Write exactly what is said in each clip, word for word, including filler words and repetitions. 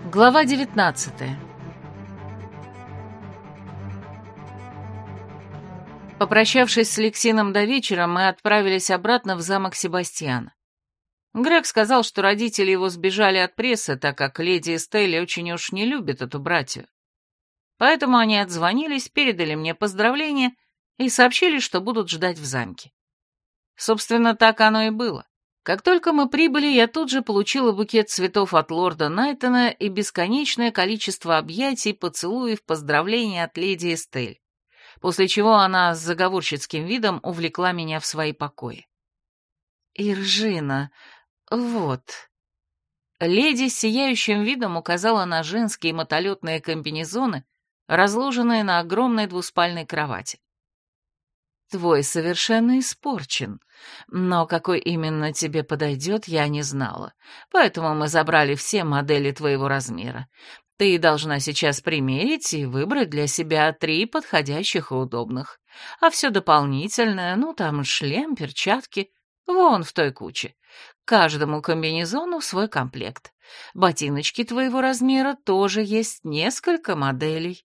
Глава девятнадцатая. Попрощавшись с Лексином до вечера, мы отправились обратно в замок Себастьяна. Грег сказал, что родители его сбежали от прессы, так как леди Эстель очень уж не любит эту братью. Поэтому они отзвонились, передали мне поздравления и сообщили, что будут ждать в замке. Собственно, так оно и было. Как только мы прибыли, я тут же получила букет цветов от лорда Найтона и бесконечное количество объятий, поцелуев, поздравлений от леди Эстель, после чего она с заговорщицким видом увлекла меня в свои покои. «Иржина, вот». Леди с сияющим видом указала на женские мотолетные комбинезоны, разложенные на огромной двуспальной кровати. «Твой совершенно испорчен, но какой именно тебе подойдет, я не знала, поэтому мы забрали все модели твоего размера. Ты должна сейчас примерить и выбрать для себя три подходящих и удобных, а все дополнительное, ну там шлем, перчатки, вон в той куче. Каждому комбинезону свой комплект. Ботиночки твоего размера тоже есть несколько моделей».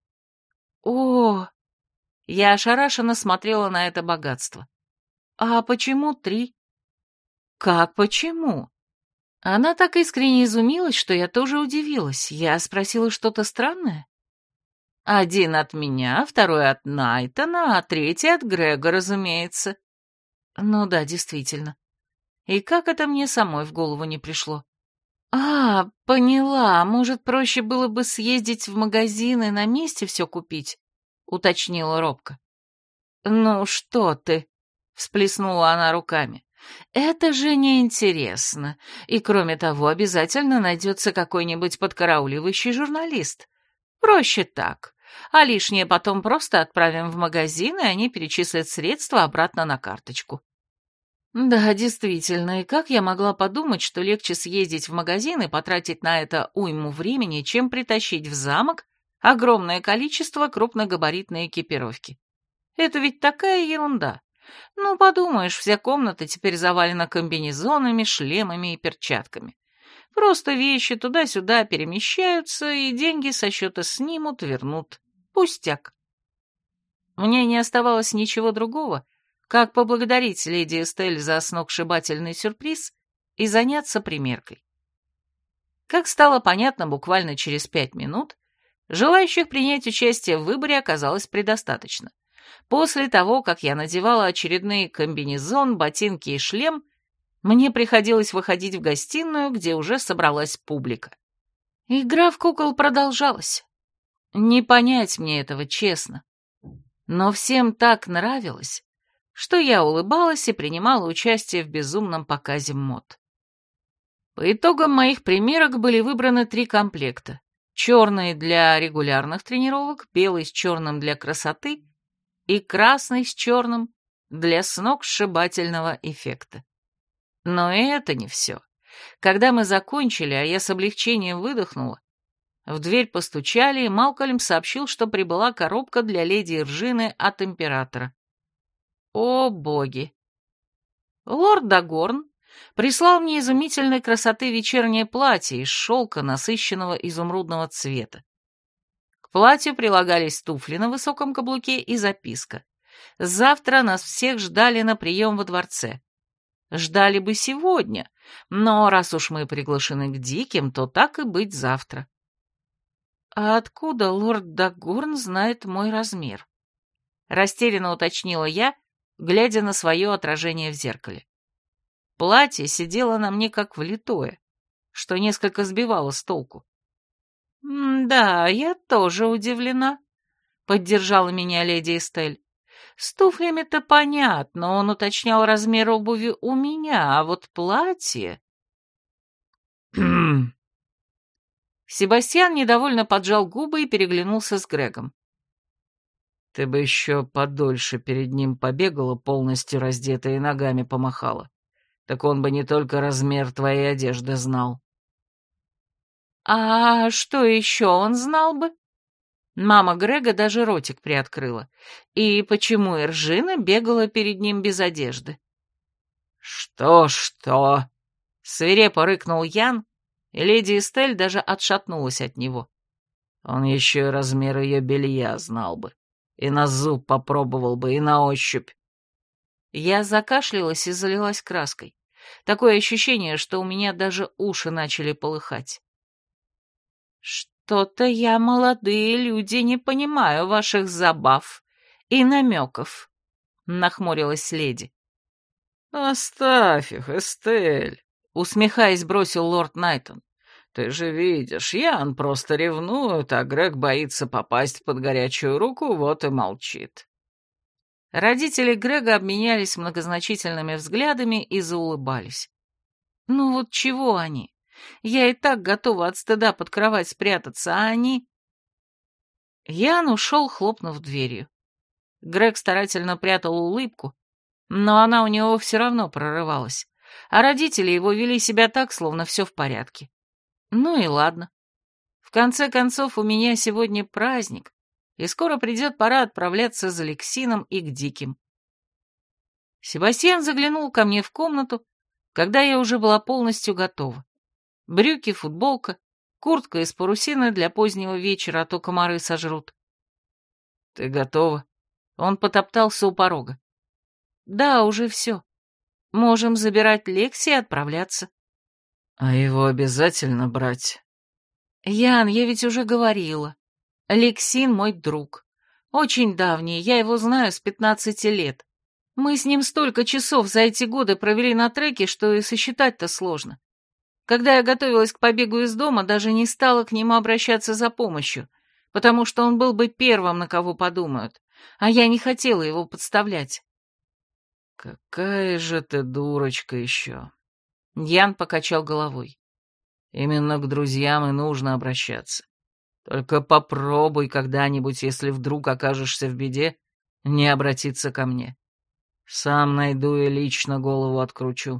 «О!» Я ошарашенно смотрела на это богатство. «А почему три?» «Как почему?» Она так искренне изумилась, что я тоже удивилась. Я спросила что-то странное. «Один от меня, второй от Найтона, а третий от Грега, разумеется». «Ну да, действительно. И как это мне самой в голову не пришло?» «А, поняла. Может, проще было бы съездить в магазин и на месте все купить?» — уточнила робко. «Ну что ты?» — всплеснула она руками. «Это же неинтересно. И кроме того, обязательно найдется какой-нибудь подкарауливающий журналист. Проще так. А лишнее потом просто отправим в магазин, и они перечислят средства обратно на карточку». Да, действительно, и как я могла подумать, что легче съездить в магазин и потратить на это уйму времени, чем притащить в замок огромное количество крупногабаритной экипировки. Это ведь такая ерунда. Ну, подумаешь, вся комната теперь завалена комбинезонами, шлемами и перчатками. Просто вещи туда-сюда перемещаются, и деньги со счета снимут, вернут. Пустяк. Мне не оставалось ничего другого, как поблагодарить леди Эстель за сногсшибательный сюрприз и заняться примеркой. Как стало понятно буквально через пять минут, желающих принять участие в выборе оказалось предостаточно. После того, как я надевала очередные комбинезон, ботинки и шлем, мне приходилось выходить в гостиную, где уже собралась публика. Игра в кукол продолжалась. Не понять мне этого, честно. Но всем так нравилось, что я улыбалась и принимала участие в безумном показе мод. По итогам моих примерок были выбраны три комплекта. Черный для регулярных тренировок, белый с черным для красоты и красный с черным для сногсшибательного эффекта. Но и это не все. Когда мы закончили, а я с облегчением выдохнула, в дверь постучали, и Малкольм сообщил, что прибыла коробка для леди Иржины от императора. О, боги! Лорд Дагорн прислал мне изумительной красоты вечернее платье из шелка насыщенного изумрудного цвета. К платью прилагались туфли на высоком каблуке и записка. Завтра нас всех ждали на прием во дворце. Ждали бы сегодня, но раз уж мы приглашены к диким, то так и быть завтра. А откуда лорд Дагорн знает мой размер? Растерянно уточнила я, глядя на свое отражение в зеркале. Платье сидело на мне как влитое, что несколько сбивало с толку. «Да, я тоже удивлена», — поддержала меня леди Эстель. «С туфлями-то понятно, он уточнял размер обуви у меня, а вот платье...» Себастьян недовольно поджал губы и переглянулся с Грегом. «Ты бы еще подольше перед ним побегала, полностью раздетая и ногами помахала. Так он бы не только размер твоей одежды знал». «А что еще он знал бы?» Мама Грега даже ротик приоткрыла. И почему Иржина бегала перед ним без одежды? «Что-что?» Свирепо рыкнул Ян и леди Эстель даже отшатнулась от него. Он еще и размер ее белья знал бы, и на зуб попробовал бы, и на ощупь. Я закашлялась и залилась краской. Такое ощущение, что у меня даже уши начали полыхать. «Что-то я, молодые люди, не понимаю ваших забав и намеков», — нахмурилась леди. «Оставь их, Эстель», — усмехаясь, бросил лорд Найтон. «Ты же видишь, Ян просто ревнует, а Грег боится попасть под горячую руку, вот и молчит». Родители Грега обменялись многозначительными взглядами и заулыбались. «Ну вот чего они? Я и так готова от стыда под кровать спрятаться, а они...» Ян ушел, хлопнув дверью. Грег старательно прятал улыбку, но она у него все равно прорывалась, а родители его вели себя так, словно все в порядке. Ну и ладно. В конце концов, у меня сегодня праздник, и скоро придет пора отправляться за Лексином и к Диким. Себастьян заглянул ко мне в комнату, когда я уже была полностью готова. Брюки, футболка, куртка из парусины для позднего вечера, а то комары сожрут. «Ты готова?» Он потоптался у порога. «Да, уже все. Можем забирать Лекси и отправляться». «А его обязательно брать?» «Ян, я ведь уже говорила. Лексин мой друг. Очень давний, я его знаю с пятнадцати лет. Мы с ним столько часов за эти годы провели на треке, что и сосчитать-то сложно. Когда я готовилась к побегу из дома, даже не стала к нему обращаться за помощью, потому что он был бы первым, на кого подумают, а я не хотела его подставлять». «Какая же ты дурочка еще!» Ян покачал головой. «Именно к друзьям и нужно обращаться. Только попробуй когда-нибудь, если вдруг окажешься в беде, не обратиться ко мне. Сам найду и лично голову откручу».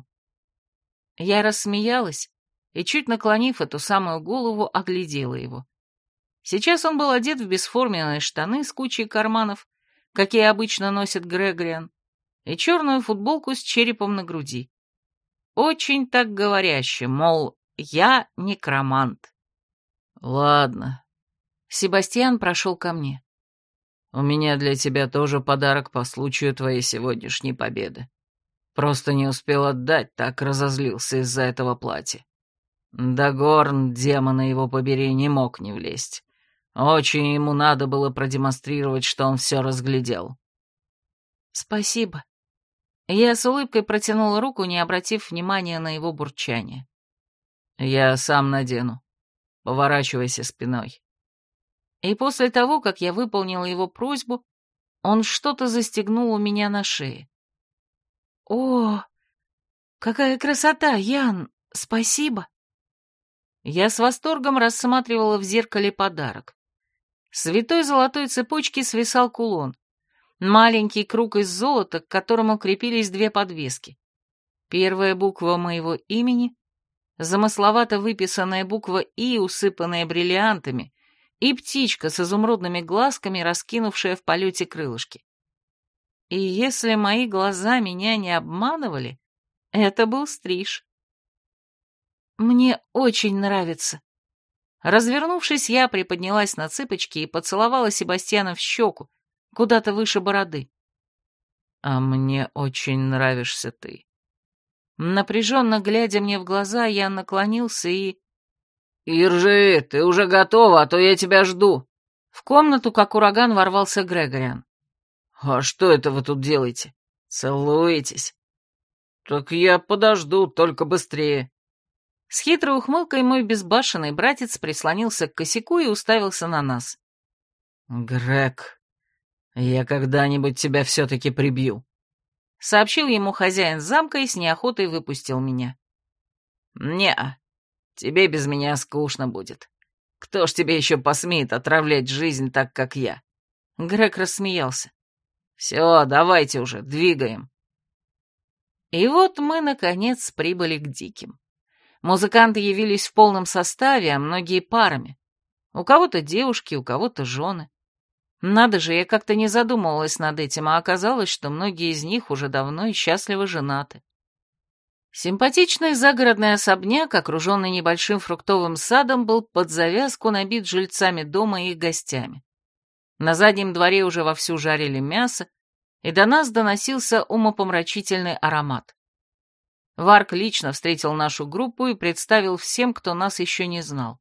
Я рассмеялась и, чуть наклонив эту самую голову, оглядела его. Сейчас он был одет в бесформенные штаны с кучей карманов, какие обычно носит Грегориан, и черную футболку с черепом на груди. Очень так говоряще, мол, я некромант. «Ладно». Себастьян прошел ко мне. «У меня для тебя тоже подарок по случаю твоей сегодняшней победы. Просто не успел отдать, так разозлился из-за этого платья. Дагорн, демона его побери, не мог не влезть. Очень ему надо было продемонстрировать, что он все разглядел». «Спасибо». Я с улыбкой протянула руку, не обратив внимания на его бурчание. «Я сам надену. Поворачивайся спиной». И после того, как я выполнила его просьбу, он что-то застегнул у меня на шее. «О, какая красота, Ян! Спасибо!» Я с восторгом рассматривала в зеркале подарок. С витой золотой цепочки свисал кулон. Маленький круг из золота, к которому крепились две подвески. Первая буква моего имени, замысловато выписанная буква «И», усыпанная бриллиантами, и птичка с изумрудными глазками, раскинувшая в полете крылышки. И если мои глаза меня не обманывали, это был стриж. «Мне очень нравится». Развернувшись, я приподнялась на цыпочки и поцеловала Себастьяна в щеку, куда-то выше бороды. «А мне очень нравишься ты». Напряженно глядя мне в глаза, я наклонился и... «Иржи, ты уже готова, а то я тебя жду». В комнату, как ураган, ворвался Грегориан. «А что это вы тут делаете? Целуетесь?» «Так я подожду, только быстрее». С хитрой ухмылкой мой безбашенный братец прислонился к косяку и уставился на нас. «Грег, я когда-нибудь тебя все-таки прибью», — сообщил ему хозяин замка и с неохотой выпустил меня. «Не-а, тебе без меня скучно будет. Кто ж тебе еще посмеет отравлять жизнь так, как я?» Грег рассмеялся. «Все, давайте уже, двигаем». И вот мы, наконец, прибыли к Диким. Музыканты явились в полном составе, а многие парами. У кого-то девушки, у кого-то жены. Надо же, я как-то не задумывалась над этим, а оказалось, что многие из них уже давно и счастливо женаты. Симпатичный загородный особняк, окруженный небольшим фруктовым садом, был под завязку набит жильцами дома и их гостями. На заднем дворе уже вовсю жарили мясо, и до нас доносился умопомрачительный аромат. Варк лично встретил нашу группу и представил всем, кто нас еще не знал.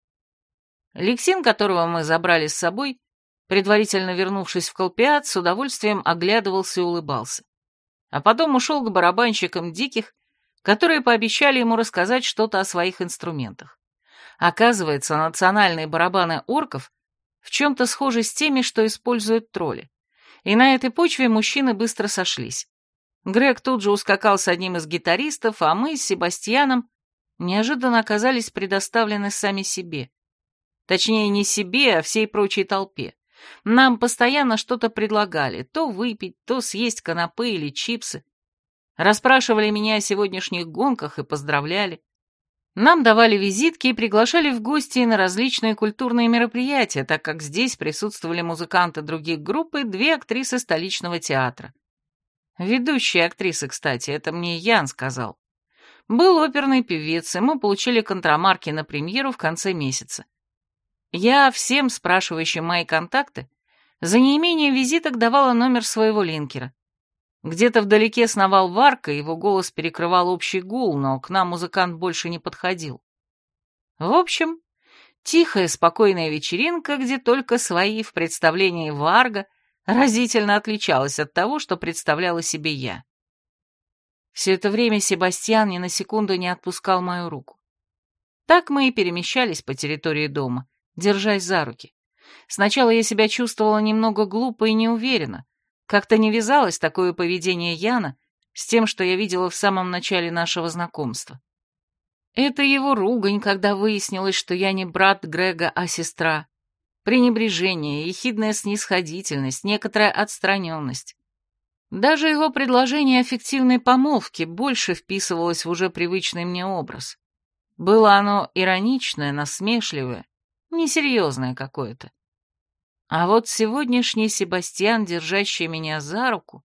Лексин, которого мы забрали с собой, предварительно вернувшись в Колпиат, с удовольствием оглядывался и улыбался. А потом ушел к барабанщикам диких, которые пообещали ему рассказать что-то о своих инструментах. Оказывается, национальные барабаны орков в чем-то схожи с теми, что используют тролли. И на этой почве мужчины быстро сошлись. Грег тут же ускакал с одним из гитаристов, а мы с Себастьяном неожиданно оказались предоставлены сами себе. Точнее, не себе, а всей прочей толпе. Нам постоянно что-то предлагали, то выпить, то съесть канапе или чипсы. Расспрашивали меня о сегодняшних гонках и поздравляли. Нам давали визитки и приглашали в гости на различные культурные мероприятия, так как здесь присутствовали музыканты других групп и две актрисы столичного театра. Ведущие актрисы, кстати, это мне Ян сказал. Был оперный певец, и мы получили контрамарки на премьеру в конце месяца. Я всем спрашивающим мои контакты за неимением визиток давала номер своего линкера. Где-то вдалеке сновал Варка, его голос перекрывал общий гул, но к нам музыкант больше не подходил. В общем, тихая, спокойная вечеринка, где только свои в представлении Варга разительно отличалась от того, что представляла себе я. Все это время Себастьян ни на секунду не отпускал мою руку. Так мы и перемещались по территории дома, держась за руки. Сначала я себя чувствовала немного глупо и неуверенно. Как-то не вязалось такое поведение Яна с тем, что я видела в самом начале нашего знакомства. Это его ругань, когда выяснилось, что я не брат Грега, а сестра. Пренебрежение, ехидная снисходительность, некоторая отстраненность. Даже его предложение о фиктивной помолвке больше вписывалось в уже привычный мне образ. Было оно ироничное, насмешливое, несерьезное какое-то. А вот сегодняшний Себастьян, держащий меня за руку...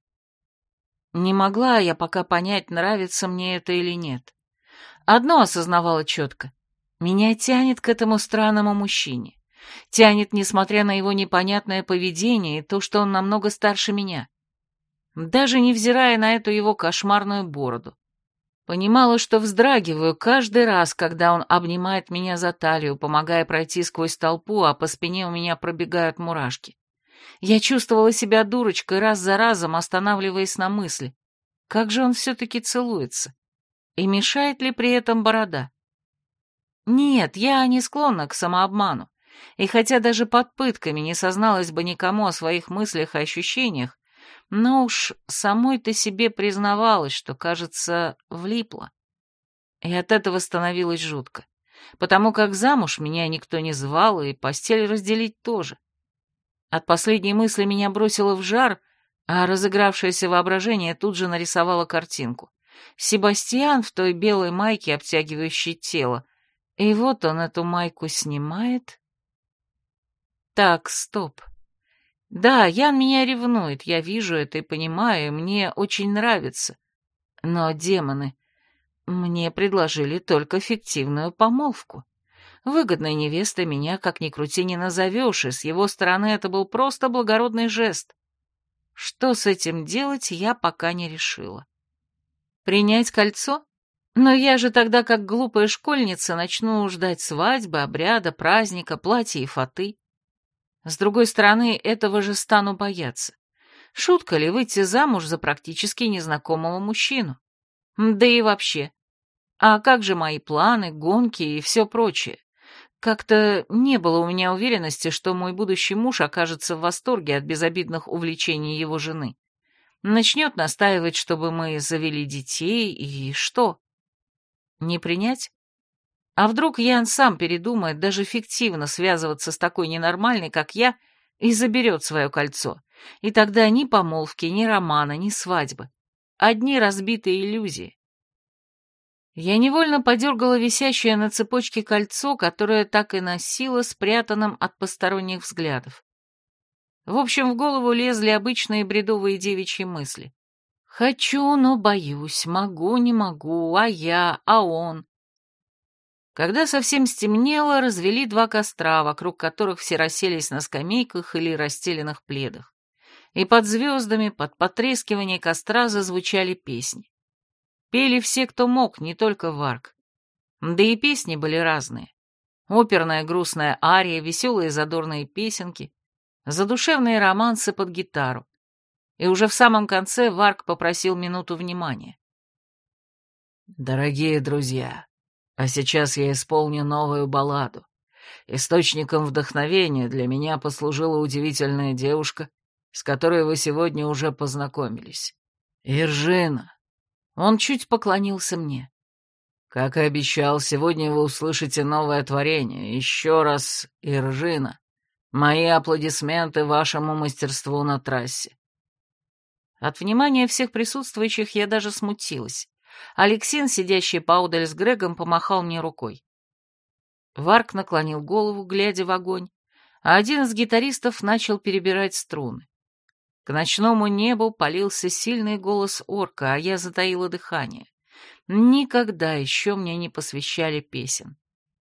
Не могла я пока понять, нравится мне это или нет. Одно осознавала четко. Меня тянет к этому странному мужчине. Тянет, несмотря на его непонятное поведение и то, что он намного старше меня. Даже невзирая на эту его кошмарную бороду. Понимала, что вздрагиваю каждый раз, когда он обнимает меня за талию, помогая пройти сквозь толпу, а по спине у меня пробегают мурашки. Я чувствовала себя дурочкой, раз за разом останавливаясь на мысли. Как же он все-таки целуется? И мешает ли при этом борода? Нет, я не склонна к самообману. И хотя даже под пытками не созналась бы никому о своих мыслях и ощущениях, но уж самой-то себе признавалась, что, кажется, влипла. И от этого становилось жутко, потому как замуж меня никто не звал, и постель разделить тоже. От последней мысли меня бросило в жар, а разыгравшееся воображение тут же нарисовало картинку. Себастьян в той белой майке, обтягивающей тело, и вот он эту майку снимает. Так, стоп. Да, Ян меня ревнует, я вижу это и понимаю, и мне очень нравится. Но, демоны, мне предложили только фиктивную помолвку. Выгодной невестой меня, как ни крути, не назовешь, и с его стороны это был просто благородный жест. Что с этим делать, я пока не решила. Принять кольцо? Но я же тогда, как глупая школьница, начну ждать свадьбы, обряда, праздника, платья и фаты. С другой стороны, этого же стану бояться. Шутка ли выйти замуж за практически незнакомого мужчину? Да и вообще. А как же мои планы, гонки и все прочее? Как-то не было у меня уверенности, что мой будущий муж окажется в восторге от безобидных увлечений его жены. Начнет настаивать, чтобы мы завели детей, и что? Не принять? А вдруг Ян сам передумает даже фиктивно связываться с такой ненормальной, как я, и заберет свое кольцо? И тогда ни помолвки, ни романа, ни свадьбы. Одни разбитые иллюзии. Я невольно подергала висящее на цепочке кольцо, которое так и носила, спрятанным от посторонних взглядов. В общем, в голову лезли обычные бредовые девичьи мысли. Хочу, но боюсь, могу, не могу, а я, а он. Когда совсем стемнело, развели два костра, вокруг которых все расселись на скамейках или расстеленных пледах. И под звездами, под потрескивание костра зазвучали песни. Пели все, кто мог, не только Варг. Да и песни были разные. Оперная грустная ария, веселые задорные песенки, задушевные романсы под гитару. И уже в самом конце Варг попросил минуту внимания. «Дорогие друзья, а сейчас я исполню новую балладу. Источником вдохновения для меня послужила удивительная девушка, с которой вы сегодня уже познакомились. Иржина». Он чуть поклонился мне. «Как и обещал, сегодня вы услышите новое творение. Еще раз, Иржина, мои аплодисменты вашему мастерству на трассе». От внимания всех присутствующих я даже смутилась. Алексин, сидящий поодаль с Грегом, помахал мне рукой. Варг наклонил голову, глядя в огонь, а один из гитаристов начал перебирать струны. К ночному небу полился сильный голос орка, а я затаила дыхание. Никогда еще мне не посвящали песен.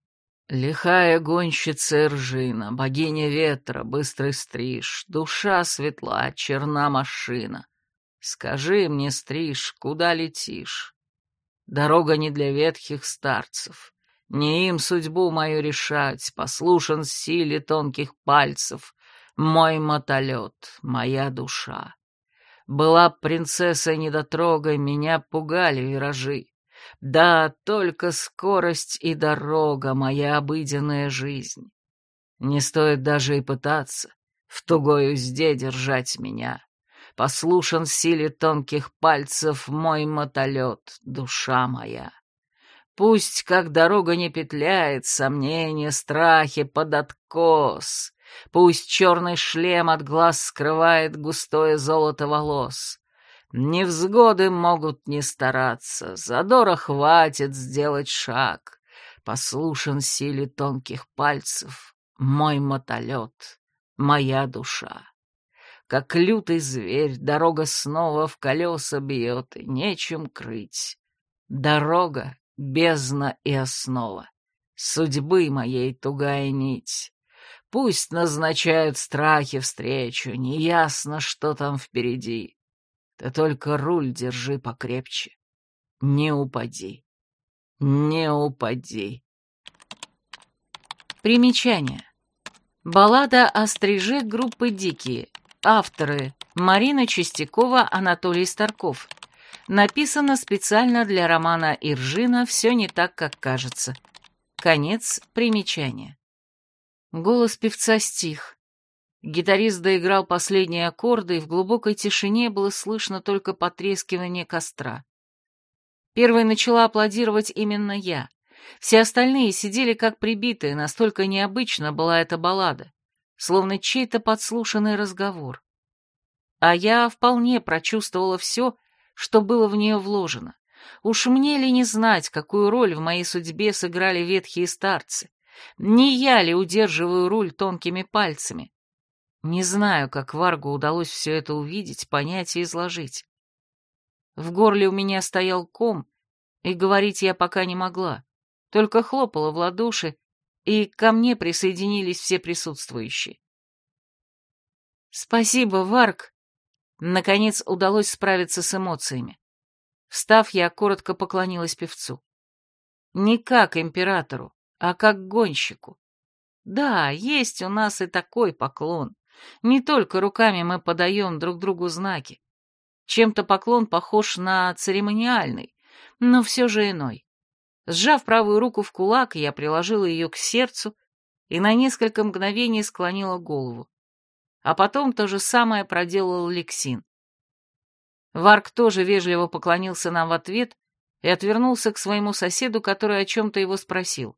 «Лихая гонщица Иржина, богиня ветра, быстрый стриж, душа светла, черна машина. Скажи мне, стриж, куда летишь? Дорога не для ветхих старцев, не им судьбу мою решать, послушен силе тонких пальцев, мой мотолет, моя душа. Была б принцессой недотрогой, меня пугали виражи. Да, только скорость и дорога, моя обыденная жизнь. Не стоит даже и пытаться в тугой узде держать меня. Послушен силе тонких пальцев мой мотолет, душа моя. Пусть, как дорога не петляет, сомнения, страхи под откос. Пусть черный шлем от глаз скрывает густое золото волос. Невзгоды могут не стараться, задора хватит сделать шаг. Послушен силе тонких пальцев мой мотолет, моя душа. Как лютый зверь, дорога снова в колеса бьет, и нечем крыть. Дорога — бездна и основа, судьбы моей тугая нить. Пусть назначают страхи встречу, неясно, что там впереди. Ты только руль держи покрепче. Не упади. Не упади. Примечание. Баллада о стриже группы «Дикие». Авторы: Марина Чистякова, Анатолий Старков. Написано специально для романа Иржина «Все не так, как кажется». Конец примечания. Голос певца стих. Гитарист доиграл последние аккорды, и в глубокой тишине было слышно только потрескивание костра. Первой начала аплодировать именно я. Все остальные сидели как прибитые, настолько необычна была эта баллада, словно чей-то подслушанный разговор. А я вполне прочувствовала все, что было в нее вложено. Уж мне ли не знать, какую роль в моей судьбе сыграли ветхие старцы? Не я ли удерживаю руль тонкими пальцами? Не знаю, как Варгу удалось все это увидеть, понять и изложить. В горле у меня стоял ком, и говорить я пока не могла, только хлопала в ладоши, и ко мне присоединились все присутствующие. «Спасибо, Варг!» Наконец удалось справиться с эмоциями. Встав, я коротко поклонилась певцу. Не как императору, а как гонщику. Да, есть у нас и такой поклон. Не только руками мы подаем друг другу знаки. Чем-то поклон похож на церемониальный, но все же иной. Сжав правую руку в кулак, я приложила ее к сердцу и на несколько мгновений склонила голову. А потом то же самое проделал Лексин. Варг тоже вежливо поклонился нам в ответ и отвернулся к своему соседу, который о чем-то его спросил.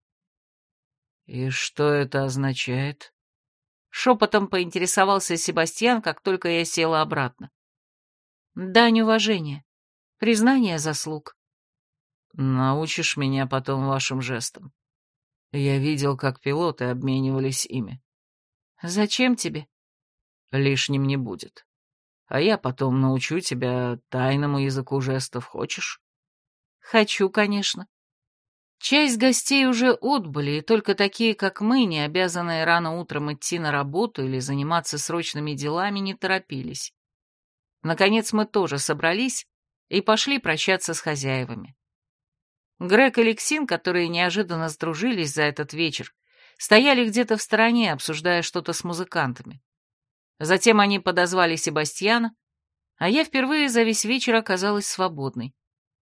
«И что это означает?» Шепотом поинтересовался Себастьян, как только я села обратно. «Дань уважения. Признание заслуг». «Научишь меня потом вашим жестам. Я видел, как пилоты обменивались ими». «Зачем тебе?» «Лишним не будет. а я потом научу тебя тайному языку жестов. Хочешь? Хочу, конечно. Часть гостей уже отбыли, и только такие, как мы, не обязанные рано утром идти на работу или заниматься срочными делами, не торопились. Наконец мы тоже собрались и пошли прощаться с хозяевами. Грег и Лексин, которые неожиданно сдружились за этот вечер, стояли где-то в стороне, обсуждая что-то с музыкантами. Затем они подозвали Себастьяна, а я впервые за весь вечер оказалась свободной.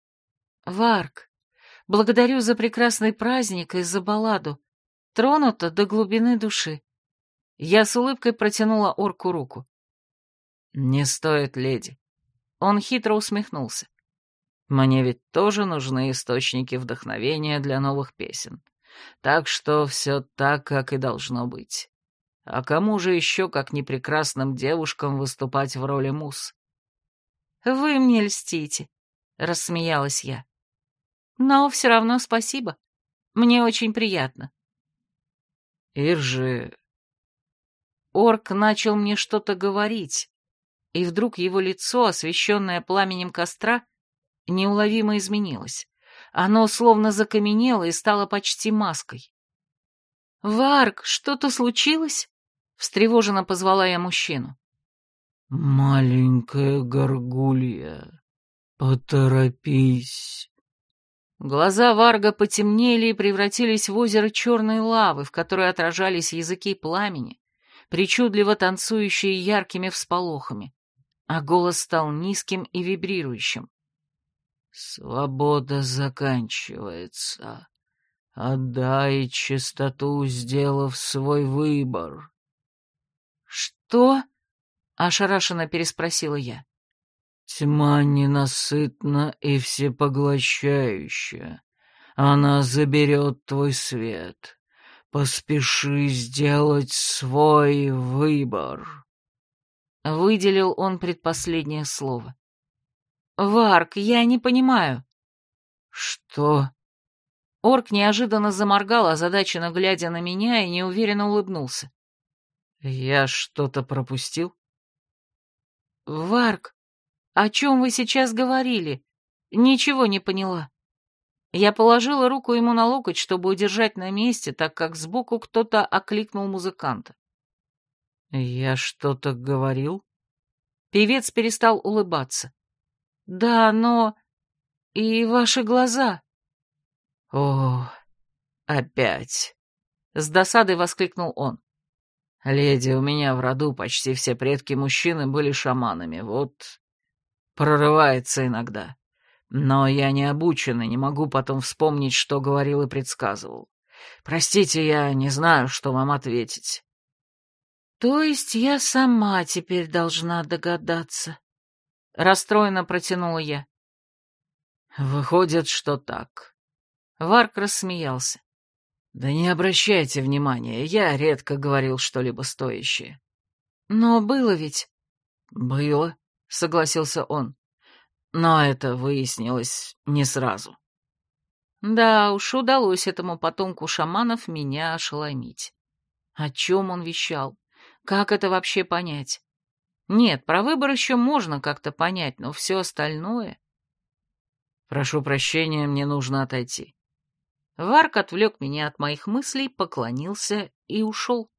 «Варк, благодарю за прекрасный праздник и за балладу. Тронута до глубины души». Я с улыбкой протянула орку руку. «Не стоит, леди». Он хитро усмехнулся. «Мне ведь тоже нужны источники вдохновения для новых песен. Так что все так, как и должно быть. А кому же еще, как не прекрасным девушкам, выступать в роли муз?» «Вы мне льстите», — рассмеялась я. «Но все равно спасибо. Мне очень приятно». «Иржи...» Орк начал мне что-то говорить, и вдруг его лицо, освещенное пламенем костра, неуловимо изменилось. Оно словно закаменело и стало почти маской. «Варк, что-то случилось?» — встревоженно позвала я мужчину. «Маленькая горгулья, поторопись». Глаза Варга потемнели и превратились в озеро черной лавы, в которой отражались языки пламени, причудливо танцующие яркими всполохами, а голос стал низким и вибрирующим. «Свобода заканчивается. Отдай чистоту, сделав свой выбор». «Что?» — ошарашенно переспросила я. «Тьма ненасытна и всепоглощающая. Она заберет твой свет. Поспеши сделать свой выбор». Выделил он предпоследнее слово. «Варк, я не понимаю». «Что?» Орк неожиданно заморгал, озадаченно глядя на меня, и неуверенно улыбнулся. «Я что-то пропустил?» «Варк, о чем вы сейчас говорили? Ничего не поняла». Я положила руку ему на локоть, чтобы удержать на месте, так как сбоку кто-то окликнул музыканта. «Я что-то говорил?» Певец перестал улыбаться. «Да, но... и ваши глаза...» «О, опять!» — с досадой воскликнул он. «Леди, у меня в роду почти все предки-мужчины были шаманами, вот прорывается иногда. Но я не обучен и не могу потом вспомнить, что говорил и предсказывал. Простите, я не знаю, что вам ответить». «То есть я сама теперь должна догадаться?» — расстроенно протянула я. «Выходит, что так». Варк рассмеялся. «Да не обращайте внимания, я редко говорил что-либо стоящее». «Но было ведь...» «Было», — согласился он. «Но это выяснилось не сразу». Да уж, удалось этому потомку шаманов меня ошеломить. О чем он вещал? Как это вообще понять? Нет, про выбор еще можно как-то понять, но все остальное... «Прошу прощения, мне нужно отойти». Варк отвлек меня от моих мыслей, поклонился и ушел.